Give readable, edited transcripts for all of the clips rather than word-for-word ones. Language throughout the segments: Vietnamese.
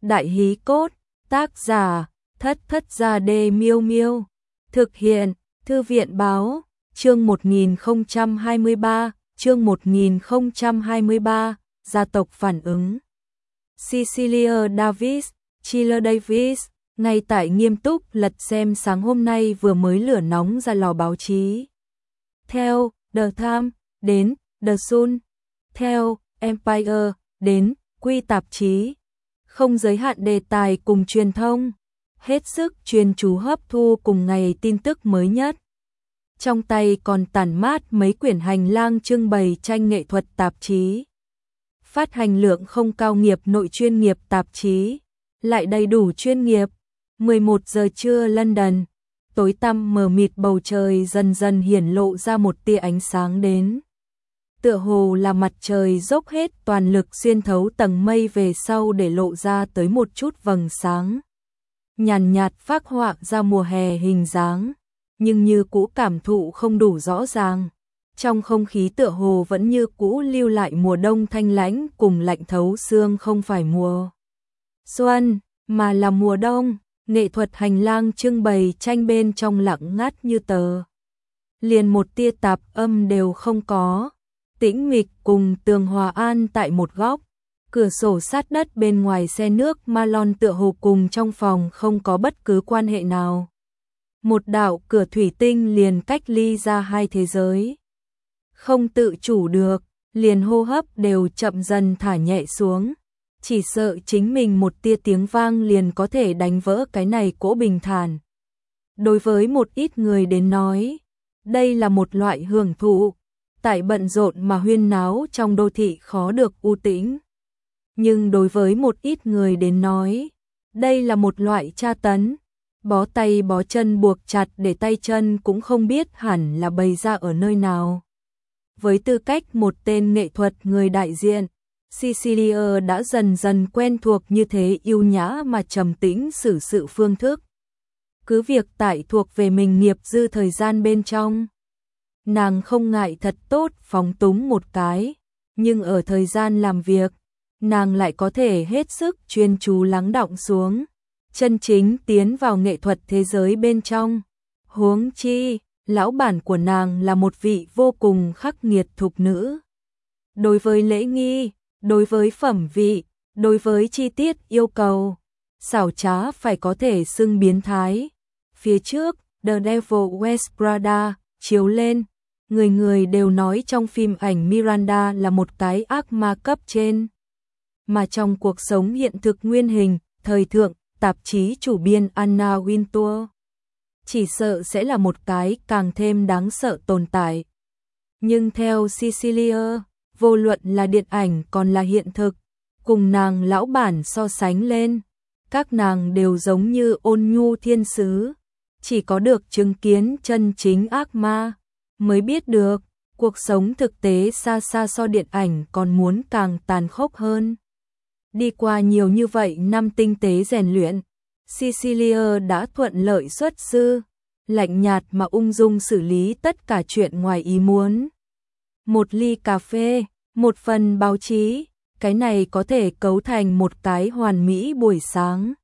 Đại hí cốt, tác giả, Thất Thất Gia Đê Miêu Miêu. Thực hiện, Thư viện báo, chương 1023, gia tộc phản ứng. Cecilia Davis, Chiller Davis, ngay tại nghiêm túc lật xem sáng hôm nay vừa mới lửa nóng ra lò báo chí. Theo The Times, đến The Sun, theo Empire, đến Quy tạp chí. Không giới hạn đề tài cùng truyền thông, hết sức chuyên chú hấp thu cùng ngày tin tức mới nhất. Trong tay còn tản mát mấy quyển hành lang trưng bày tranh nghệ thuật tạp chí. Phát hành lượng không cao nghiệp nội chuyên nghiệp tạp chí, lại đầy đủ chuyên nghiệp. 11 giờ trưa London, tối tăm mờ mịt bầu trời dần dần hiển lộ ra một tia ánh sáng đến. Tựa hồ là mặt trời dốc hết toàn lực xuyên thấu tầng mây về sau để lộ ra tới một chút vầng sáng. Nhàn nhạt phác họa ra mùa hè hình dáng, nhưng như cũ cảm thụ không đủ rõ ràng. Trong không khí tựa hồ vẫn như cũ lưu lại mùa đông thanh lãnh cùng lạnh thấu xương, không phải mùa xuân, mà là mùa đông. Nghệ thuật hành lang trưng bày tranh bên trong lặng ngắt như tờ. Liền một tia tạp âm đều không có. Tĩnh mịch cùng tường hòa an tại một góc. Cửa sổ sát đất bên ngoài xe nước Malon tựa hồ cùng trong phòng không có bất cứ quan hệ nào. Một đạo cửa thủy tinh liền cách ly ra hai thế giới. Không tự chủ được, liền hô hấp đều chậm dần thả nhẹ xuống. Chỉ sợ chính mình một tia tiếng vang liền có thể đánh vỡ cái này cỗ bình thản. Đối với một ít người đến nói, đây là một loại hưởng thụ, tại bận rộn mà huyên náo trong đô thị khó được u tĩnh. Nhưng đối với một ít người đến nói, đây là một loại tra tấn, bó tay bó chân buộc chặt để tay chân cũng không biết hẳn là bày ra ở nơi nào. Với tư cách một tên nghệ thuật người đại diện, Cecilia đã dần dần quen thuộc như thế yêu nhã mà trầm tĩnh xử sự phương thức. Cứ việc tại thuộc về mình nghiệp dư thời gian bên trong, nàng không ngại thật tốt phóng túng một cái, nhưng ở thời gian làm việc, nàng lại có thể hết sức chuyên chú lắng đọng xuống, chân chính tiến vào nghệ thuật thế giới bên trong. Huống chi, lão bản của nàng là một vị vô cùng khắc nghiệt thục nữ. Đối với lễ nghi, đối với phẩm vị, đối với chi tiết yêu cầu, xảo trá phải có thể xưng biến thái. Phía trước, The Devil Wears Prada chiếu lên, người người đều nói trong phim ảnh Miranda là một cái ác ma cấp trên. Mà trong cuộc sống hiện thực nguyên hình, thời thượng, tạp chí chủ biên Anna Wintour chỉ sợ sẽ là một cái càng thêm đáng sợ tồn tại. Nhưng theo Cecilia, vô luận là điện ảnh còn là hiện thực, cùng nàng lão bản so sánh lên, các nàng đều giống như ôn nhu thiên sứ. Chỉ có được chứng kiến chân chính ác ma, mới biết được, cuộc sống thực tế xa xa so điện ảnh còn muốn càng tàn khốc hơn. Đi qua nhiều như vậy năm tinh tế rèn luyện, Cecilia đã thuận lợi xuất sư, lạnh nhạt mà ung dung xử lý tất cả chuyện ngoài ý muốn. Một ly cà phê, một phần báo chí, cái này có thể cấu thành một cái hoàn mỹ buổi sáng.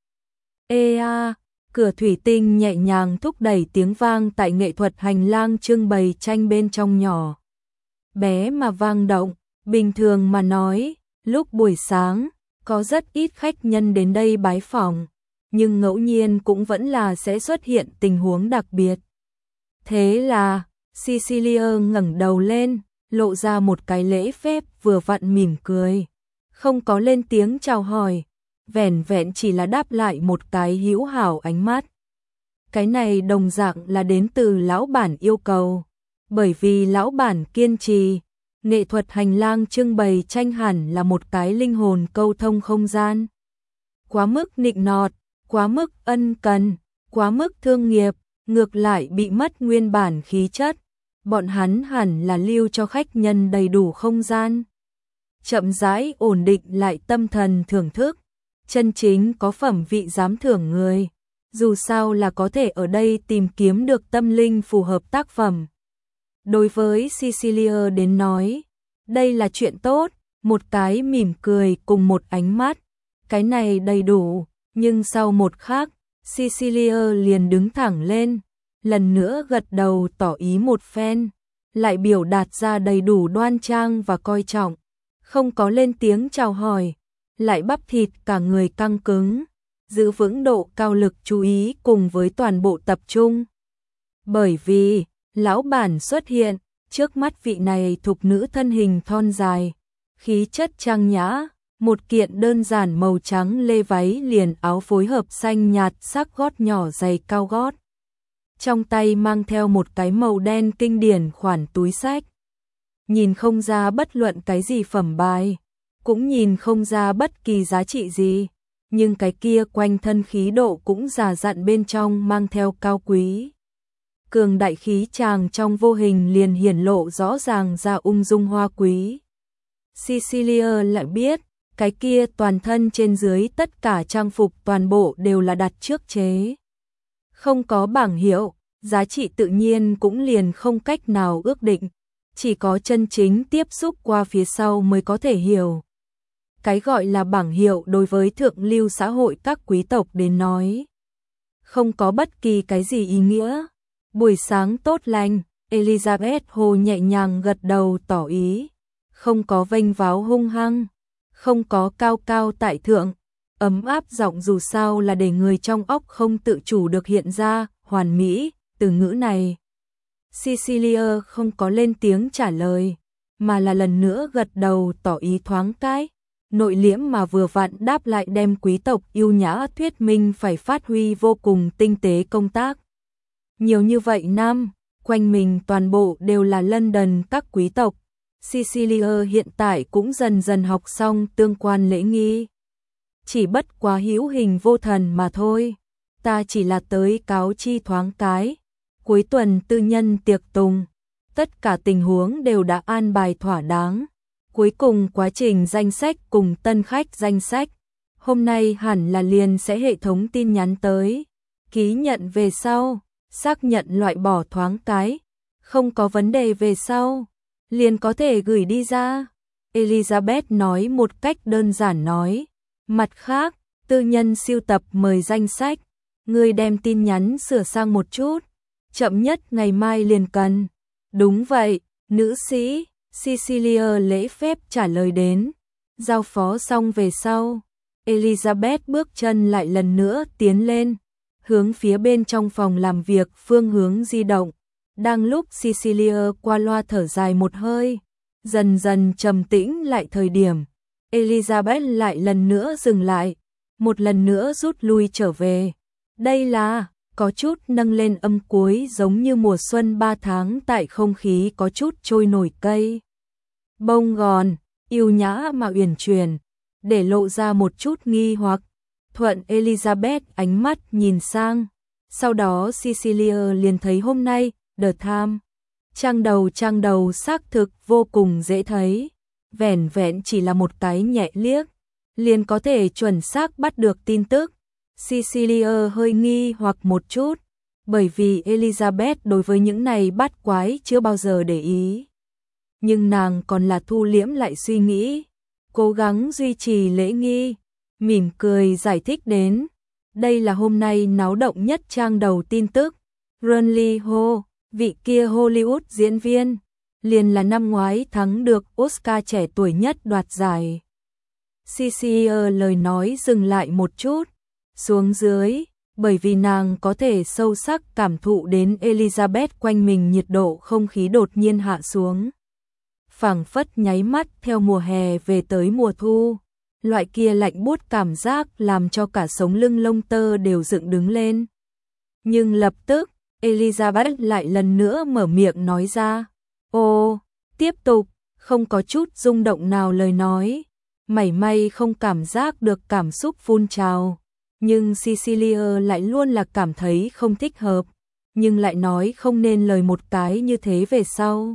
Cửa thủy tinh nhẹ nhàng thúc đẩy tiếng vang tại nghệ thuật hành lang trưng bày tranh bên trong nhỏ. Bé mà vang động, bình thường mà nói, lúc buổi sáng, có rất ít khách nhân đến đây bái phỏng, nhưng ngẫu nhiên cũng vẫn là sẽ xuất hiện tình huống đặc biệt. Thế là, Cecilia ngẩng đầu lên, lộ ra một cái lễ phép vừa vặn mỉm cười. Không có lên tiếng chào hỏi, vẻn vẹn chỉ là đáp lại một cái hữu hảo ánh mắt. Cái này đồng dạng là đến từ lão bản yêu cầu, bởi vì lão bản kiên trì, nghệ thuật hành lang trưng bày tranh hẳn là một cái linh hồn câu thông không gian. Quá mức nịnh nọt, quá mức ân cần, quá mức thương nghiệp, ngược lại bị mất nguyên bản khí chất. Bọn hắn hẳn là lưu cho khách nhân đầy đủ không gian, chậm rãi ổn định lại tâm thần thưởng thức, chân chính có phẩm vị dám thưởng người, dù sao là có thể ở đây tìm kiếm được tâm linh phù hợp tác phẩm. Đối với Cecilia đến nói, đây là chuyện tốt, một cái mỉm cười cùng một ánh mắt, cái này đầy đủ, nhưng sau một khắc, Cecilia liền đứng thẳng lên, lần nữa gật đầu tỏ ý một phen, lại biểu đạt ra đầy đủ đoan trang và coi trọng, không có lên tiếng chào hỏi, lại bắp thịt cả người căng cứng, giữ vững độ cao lực chú ý cùng với toàn bộ tập trung. Bởi vì, lão bản xuất hiện, trước mắt vị này thục nữ thân hình thon dài, khí chất trang nhã, một kiện đơn giản màu trắng lê váy liền áo phối hợp xanh nhạt sắc gót nhỏ giày cao gót. Trong tay mang theo một cái màu đen kinh điển khoản túi xách. Nhìn không ra bất luận cái gì phẩm bài, cũng nhìn không ra bất kỳ giá trị gì, nhưng cái kia quanh thân khí độ cũng già dặn bên trong mang theo cao quý. Cường đại khí chàng trong vô hình liền hiển lộ rõ ràng ra ung dung hoa quý. Cecilia lại biết, cái kia toàn thân trên dưới tất cả trang phục toàn bộ đều là đặt trước chế. Không có bảng hiệu, giá trị tự nhiên cũng liền không cách nào ước định, chỉ có chân chính tiếp xúc qua phía sau mới có thể hiểu. Cái gọi là bảng hiệu đối với thượng lưu xã hội các quý tộc đến nói, không có bất kỳ cái gì ý nghĩa. Buổi sáng tốt lành, Elizabeth Hồ nhẹ nhàng gật đầu tỏ ý, không có vênh váo hung hăng, không có cao cao tại thượng, ấm áp giọng dù sao là để người trong óc không tự chủ được hiện ra, hoàn mỹ, từ ngữ này. Cecilia không có lên tiếng trả lời, mà là lần nữa gật đầu tỏ ý thoáng cái, nội liễm mà vừa vặn đáp lại đem quý tộc yêu nhã thuyết minh phải phát huy vô cùng tinh tế công tác. Nhiều như vậy năm, quanh mình toàn bộ đều là London các quý tộc. Cecilia hiện tại cũng dần dần học xong tương quan lễ nghi. Chỉ bất quá hữu hình vô thần mà thôi. Ta chỉ là tới cáo chi thoáng cái. Cuối tuần tư nhân tiệc tùng. Tất cả tình huống đều đã an bài thỏa đáng. Cuối cùng quá trình danh sách cùng tân khách danh sách. Hôm nay hẳn là liền sẽ hệ thống tin nhắn tới. Ký nhận về sau. Xác nhận loại bỏ thoáng cái. Không có vấn đề về sau. Liền có thể gửi đi ra. Elizabeth nói một cách đơn giản nói. Mặt khác, tư nhân siêu tập mời danh sách. Người đem tin nhắn sửa sang một chút. Chậm nhất ngày mai liền cần. Đúng vậy, nữ sĩ. Cecilia lễ phép trả lời đến. Giao phó xong về sau. Elizabeth bước chân lại lần nữa tiến lên. Hướng phía bên trong phòng làm việc phương hướng di động. Đang lúc Cecilia qua loa thở dài một hơi, dần dần trầm tĩnh lại thời điểm, Elizabeth lại lần nữa dừng lại, một lần nữa rút lui trở về. Đây là, có chút nâng lên âm cuối giống như mùa xuân 3 tháng tại không khí có chút trôi nổi cây. Bông gòn, yêu nhã mà uyển chuyển, để lộ ra một chút nghi hoặc. Thuận Elizabeth ánh mắt nhìn sang, sau đó Cecilia liền thấy hôm nay, The Times, trang đầu xác thực vô cùng dễ thấy, vẻn vẹn chỉ là một cái nhẹ liếc, liền có thể chuẩn xác bắt được tin tức. Cecilia hơi nghi hoặc một chút, bởi vì Elizabeth đối với những này bát quái chưa bao giờ để ý. Nhưng nàng còn là thu liễm lại suy nghĩ, cố gắng duy trì lễ nghi, mỉm cười giải thích đến. Đây là hôm nay náo động nhất trang đầu tin tức. Ronnie Ho, vị kia Hollywood diễn viên, liền là năm ngoái thắng được Oscar trẻ tuổi nhất đoạt giải. Cecilia lời nói dừng lại một chút, xuống dưới, bởi vì nàng có thể sâu sắc cảm thụ đến Elizabeth quanh mình nhiệt độ không khí đột nhiên hạ xuống. Phảng phất nháy mắt theo mùa hè về tới mùa thu. Loại kia lạnh buốt cảm giác làm cho cả sống lưng lông tơ đều dựng đứng lên. Nhưng lập tức, Elizabeth lại lần nữa mở miệng nói ra. Ô, tiếp tục, không có chút rung động nào lời nói. Mảy may không cảm giác được cảm xúc phun trào. Nhưng Cecilia lại luôn là cảm thấy không thích hợp. Nhưng lại nói không nên lời một cái như thế về sau.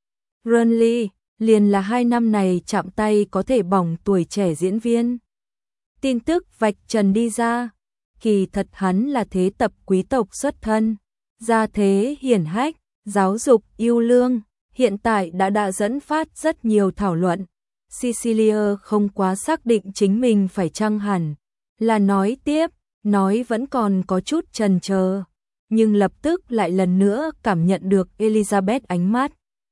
Ronnie liền là 2 năm này chạm tay có thể bỏng tuổi trẻ diễn viên. Tin tức vạch trần đi ra, kỳ thật hắn là thế tập quý tộc xuất thân, gia thế hiển hách, giáo dục yêu lương, hiện tại đã dẫn phát rất nhiều thảo luận. Cecilia không quá xác định chính mình phải chăng hẳn là nói tiếp, nói vẫn còn có chút chần chờ, nhưng lập tức lại lần nữa cảm nhận được Elizabeth ánh mắt.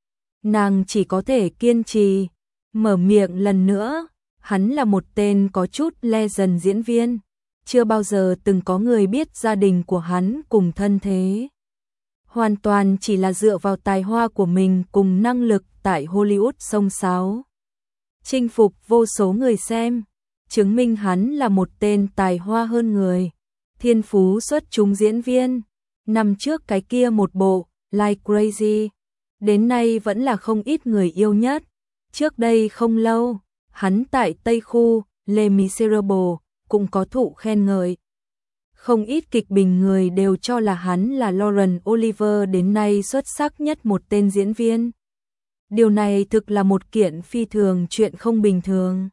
Nàng chỉ có thể kiên trì, mở miệng lần nữa, hắn là một tên có chút legend diễn viên, chưa bao giờ từng có người biết gia đình của hắn cùng thân thế. Hoàn toàn chỉ là dựa vào tài hoa của mình cùng năng lực tại Hollywood xông xáo. Chinh phục vô số người xem, chứng minh hắn là một tên tài hoa hơn người, thiên phú xuất chúng diễn viên. Năm trước cái kia một bộ, Like Crazy, đến nay vẫn là không ít người yêu nhất. Trước đây không lâu, hắn tại Tây Khu, Les Miserables, cũng có thụ khen ngợi. Không ít kịch bình người đều cho là hắn là Laurence Olivier đến nay xuất sắc nhất một tên diễn viên. Điều này thực là một kiện phi thường chuyện không bình thường.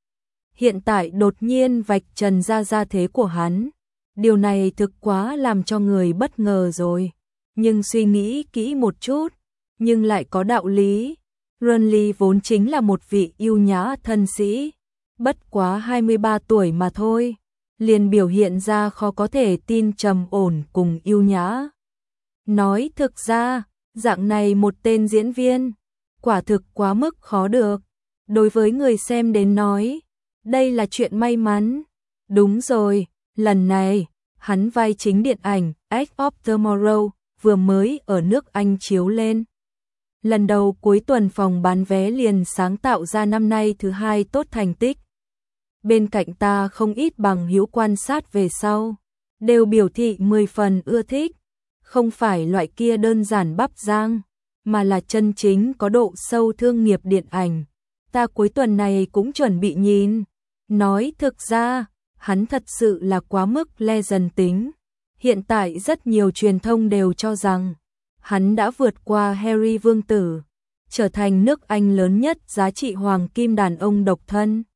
Hiện tại đột nhiên vạch trần ra gia thế của hắn. Điều này thực quá làm cho người bất ngờ rồi. Nhưng suy nghĩ kỹ một chút, nhưng lại có đạo lý. Renly vốn chính là một vị yêu nhã thân sĩ. Bất quá 23 tuổi mà thôi. Liền biểu hiện ra khó có thể tin trầm ổn cùng yêu nhã. Nói thực ra, dạng này một tên diễn viên, quả thực quá mức khó được. Đối với người xem đến nói, đây là chuyện may mắn. Đúng rồi, lần này, hắn vai chính điện ảnh Edge of Tomorrow vừa mới ở nước Anh chiếu lên. Lần đầu cuối tuần phòng bán vé liền sáng tạo ra năm nay thứ 2 tốt thành tích. Bên cạnh ta không ít bằng hữu quan sát về sau, đều biểu thị 10 phần ưa thích, không phải loại kia đơn giản bắp rang, mà là chân chính có độ sâu thương nghiệp điện ảnh. Ta cuối tuần này cũng chuẩn bị nhìn. Nói thực ra, hắn thật sự là quá mức legend tính. Hiện tại rất nhiều truyền thông đều cho rằng, hắn đã vượt qua Harry Vương tử, trở thành nước Anh lớn nhất giá trị hoàng kim đàn ông độc thân.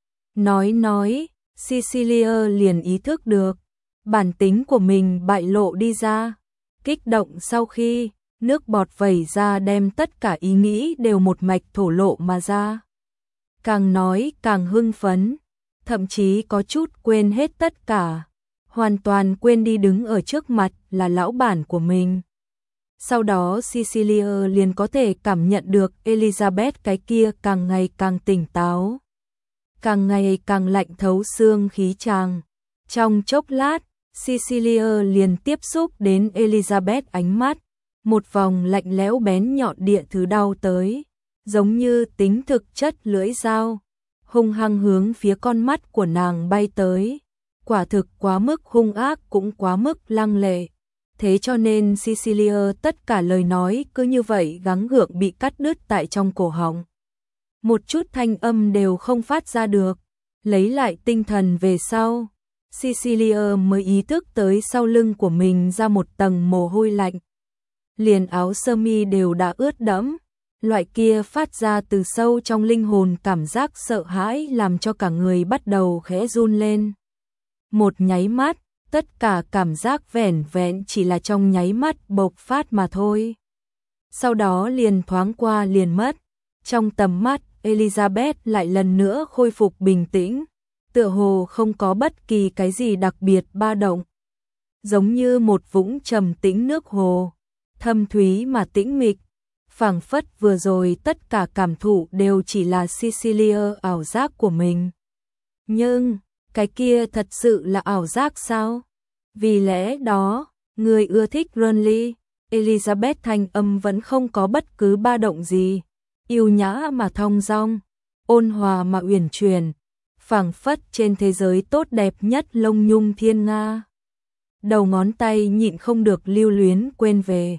Nói, Cecilia liền ý thức được, bản tính của mình bại lộ đi ra, kích động sau khi, nước bọt vẩy ra đem tất cả ý nghĩ đều một mạch thổ lộ mà ra. Càng nói càng hưng phấn, thậm chí có chút quên hết tất cả, hoàn toàn quên đi đứng ở trước mặt là lão bản của mình. Sau đó Cecilia liền có thể cảm nhận được Elizabeth cái kia càng ngày càng tỉnh táo, càng ngày càng lạnh thấu xương khí chàng. Trong chốc lát, Cecilia liền tiếp xúc đến Elizabeth ánh mắt, một vòng lạnh lẽo bén nhọn địa thứ đau tới, giống như tính thực chất lưỡi dao, hung hăng hướng phía con mắt của nàng bay tới. Quả thực quá mức hung ác cũng quá mức lăng lệ. Thế cho nên Cecilia tất cả lời nói cứ như vậy gắng gượng bị cắt đứt tại trong cổ họng. Một chút thanh âm đều không phát ra được. Lấy lại tinh thần về sau, Cecilia mới ý thức tới sau lưng của mình ra một tầng mồ hôi lạnh. Liền áo sơ mi đều đã ướt đẫm. Loại kia phát ra từ sâu trong linh hồn cảm giác sợ hãi làm cho cả người bắt đầu khẽ run lên. Một nháy mắt, tất cả cảm giác vẻn vẹn chỉ là trong nháy mắt bộc phát mà thôi. Sau đó liền thoáng qua liền mất. Trong tầm mắt, Elizabeth lại lần nữa khôi phục bình tĩnh, tựa hồ không có bất kỳ cái gì đặc biệt ba động. Giống như một vũng trầm tĩnh nước hồ, thâm thúy mà tĩnh mịch, phảng phất vừa rồi tất cả cảm thụ đều chỉ là Cecilia ảo giác của mình. Nhưng, cái kia thật sự là ảo giác sao? Vì lẽ đó, người ưa thích Renly, Elizabeth thanh âm vẫn không có bất cứ ba động gì, yêu nhã mà thong dong, ôn hòa mà uyển chuyển, phảng phất trên thế giới tốt đẹp nhất lông nhung thiên nga. Đầu ngón tay nhịn không được lưu luyến quên về.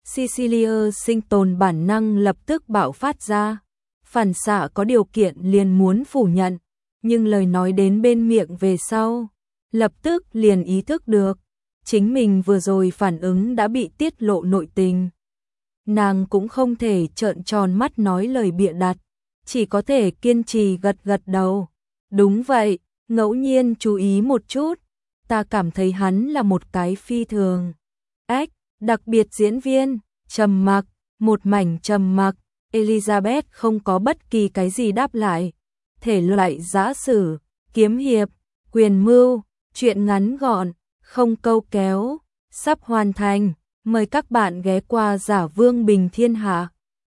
Cecilia sinh tồn bản năng lập tức bạo phát ra, phản xạ có điều kiện liền muốn phủ nhận, nhưng lời nói đến bên miệng về sau, lập tức liền ý thức được, chính mình vừa rồi phản ứng đã bị tiết lộ nội tình. Nàng cũng không thể trợn tròn mắt nói lời bịa đặt, chỉ có thể kiên trì gật gật đầu. Đúng vậy, ngẫu nhiên chú ý một chút, ta cảm thấy hắn là một cái phi thường đặc biệt diễn viên. Trầm mặc, một mảnh trầm mặc, Elizabeth không có bất kỳ cái gì đáp lại. Thể loại giã sử, kiếm hiệp, quyền mưu, truyện ngắn gọn, không câu kéo, sắp hoàn thành. Mời các bạn ghé qua Giả Vương Bình Thiên Hạ.